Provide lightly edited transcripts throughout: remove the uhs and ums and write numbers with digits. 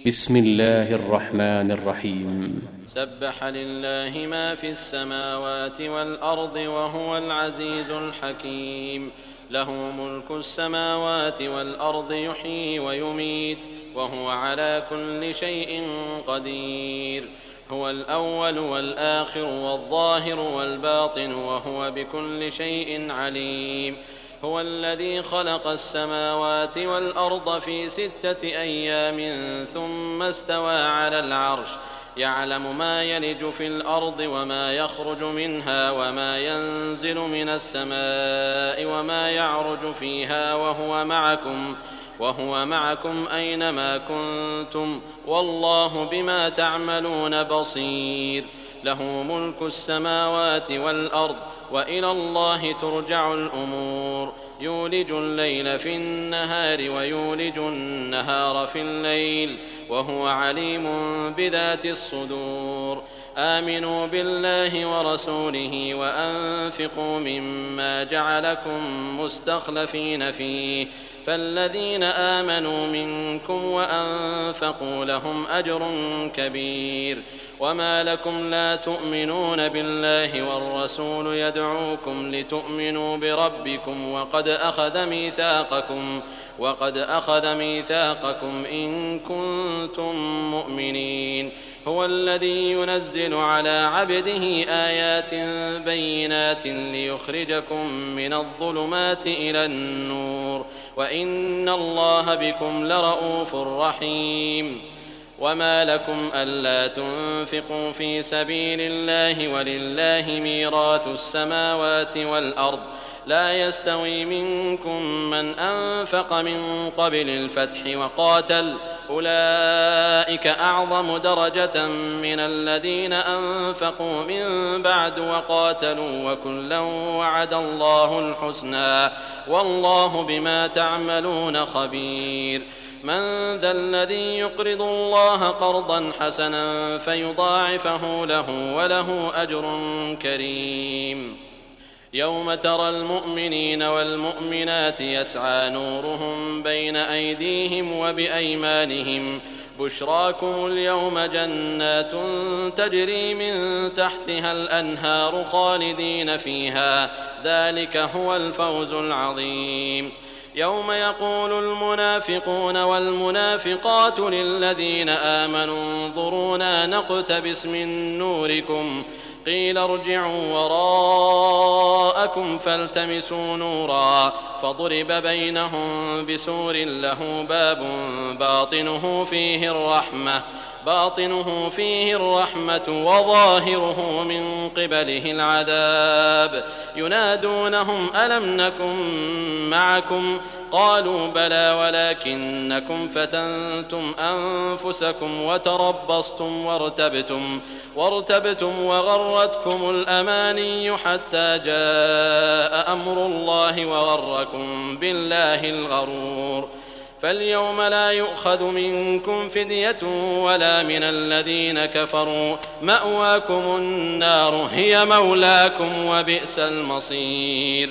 بسم الله الرحمن الرحيم. سبح لله ما في السماوات والأرض وهو العزيز الحكيم. له ملك السماوات والأرض يحيي ويميت وهو على كل شيء قدير. هو الأول والآخر والظاهر والباطن وهو بكل شيء عليم. هو الذي خلق السماوات والأرض في 6 أيام ثم استوى على العرش يعلم ما يلج في الأرض وما يخرج منها وما ينزل من السماء وما يعرج فيها وهو معكم أينما كنتم والله بما تعملون بصير. له ملك السماوات والأرض وإلى الله ترجع الأمور. يولج الليل في النهار ويولج النهار في الليل وهو عليم بذات الصدور. آمنوا بالله ورسوله وأنفقوا مما جعلكم مستخلفين فيه فالذين آمنوا منكم وأنفقوا لهم أجر كبير. وما لكم لا تؤمنون بالله والرسول يدعوكم لتؤمنوا بربكم وقد أخذ ميثاقكم إن كنتم مؤمنين. هو الذي ينزل على عبده آيات بينات ليخرجكم من الظلمات إلى النور وإن الله بكم لرءوف رحيم. وما لكم ألا تنفقوا في سبيل الله ولله ميراث السماوات والأرض لا يستوي منكم من أنفق من قبل الفتح وقاتل أولئك أعظم درجة من الذين أنفقوا من بعد وقاتلوا وكلا وعد الله الحسنى والله بما تعملون خبير. من ذا الذي يقرض الله قرضا حسنا فيضاعفه له وله أجر كريم. يوم ترى المؤمنين والمؤمنات يسعى نورهم بين أيديهم وبأيمانهم بشراكم اليوم جنات تجري من تحتها الأنهار خالدين فيها ذلك هو الفوز العظيم. يوم يقول المنافقون والمنافقات للذين آمنوا انظرونا نقتبس من نوركم قيل ارجعوا وراءكم فالتمسوا نورا فضرب بينهم بسور له باب باطنه فيه الرحمة وظاهره من قبله العذاب. ينادونهم ألم نكن معكم قالوا بلى ولكنكم فتنتم أنفسكم وتربصتم وارتبتم وغرتكم الأماني حتى جاء أمر الله وغركم بالله الغرور. فاليوم لا يؤخذ منكم فدية ولا من الذين كفروا مأواكم النار هي مولاكم وبئس المصير.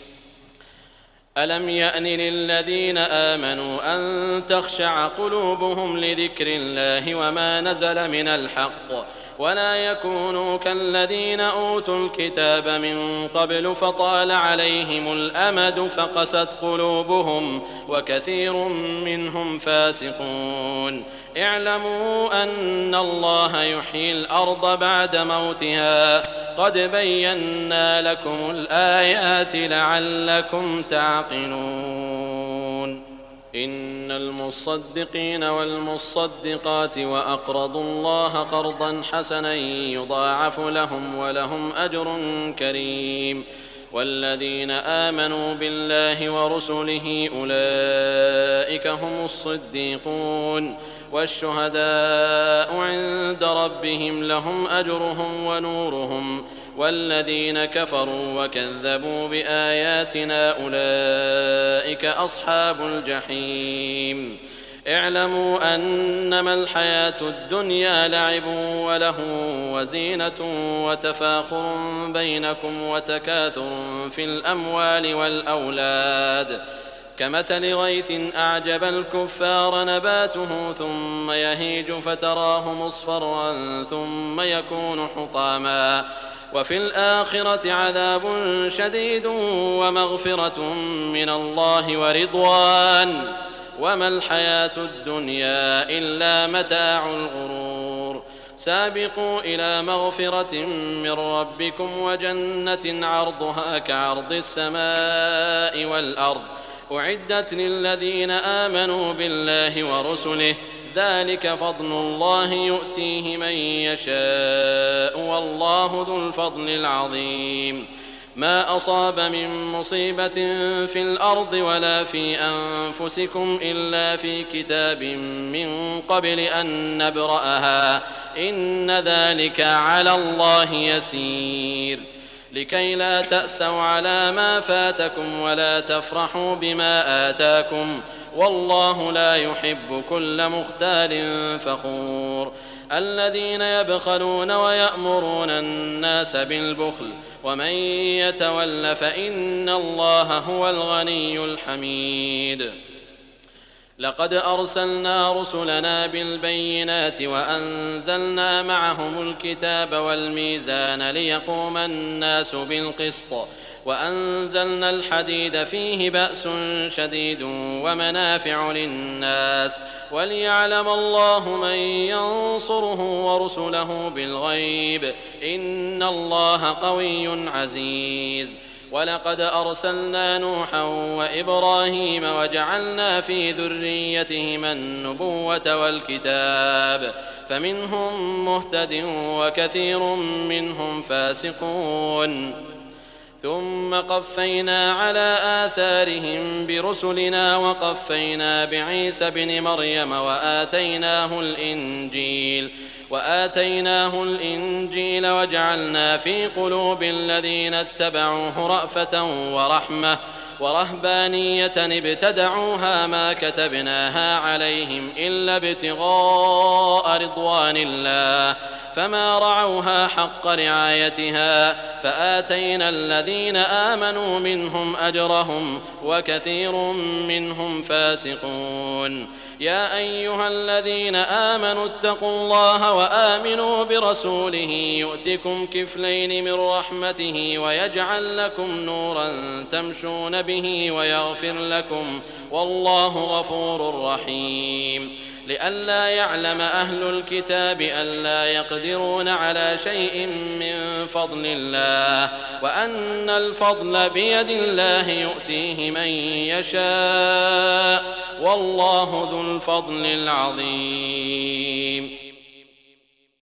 ألم يأن للذين آمنوا أن تخشع قلوبهم لذكر الله وما نزل من الحق ولا يكونوا كالذين أوتوا الكتاب من قبل فطال عليهم الأمد فقست قلوبهم وكثير منهم فاسقون. اعلموا أن الله يحيي الأرض بعد موتها قد بينا لكم الآيات لعلكم تعقلون. إن المصدقين والمصدقات وأقرضوا الله قرضا حسنا يضاعف لهم ولهم أجر كريم. والذين آمنوا بالله ورسله أولئك هم الصديقون والشهداء عند ربهم لهم أجرهم ونورهم. والذين كفروا وكذبوا بآياتنا أولئك أصحاب الجحيم. اعلموا أنما الحياة الدنيا لعب وله وزينة وتفاخر بينكم وتكاثر في الأموال والأولاد كمثل غيث أعجب الكفار نباته ثم يهيج فتراه مصفرا ثم يكون حطاما وفي الآخرة عذاب شديد ومغفرة من الله ورضوان وما الحياة الدنيا إلا متاع الغرور سابقوا إلى مغفرة من ربكم وجنة عرضها كعرض السماء والأرض أعدت للذين آمنوا بالله ورسله ذلك فضل الله يؤتيه من يشاء والله ذو الفضل العظيم ما أصاب من مصيبة في الأرض ولا في أنفسكم إلا في كتاب من قبل أن نبرأها إن ذلك على الله يسير لكي لا تأسوا على ما فاتكم ولا تفرحوا بما آتاكم والله لا يحب كل مختال فخور الذين يبخلون ويأمرون الناس بالبخل ومن يتول فإن الله هو الغني الحميد لقد أرسلنا رسلنا بالبينات وأنزلنا معهم الكتاب والميزان ليقوم الناس بالقسط وأنزلنا الحديد فيه بأس شديد ومنافع للناس وليعلم الله من ينصره ورسله بالغيب إن الله قوي عزيز ولقد أرسلنا نوحا وإبراهيم وجعلنا في ذريتهما النبوة والكتاب فمنهم مهتد وكثير منهم فاسقون ثم قفينا على آثارهم برسلنا وقفينا بعيسى بن مريم وآتيناه الإنجيل وجعلنا في قلوب الذين اتبعوه رأفة ورحمة ورهبانية ابتدعوها ما كتبناها عليهم إلا ابتغاء رضوان الله فما رعوها حق رعايتها فآتينا الذين آمنوا منهم أجرهم وكثير منهم فاسقون يا أيها الذين آمنوا اتقوا الله وآمنوا برسوله يؤتكم كفلين من رحمته ويجعل لكم نورا تمشون به ويغفر لكم والله غفور رحيم لئلا يعلم أهل الكتاب ألا يقدرون على شيء من فضل الله وأن الفضل بيد الله يؤتيه من يشاء والله ذو الفضل العظيم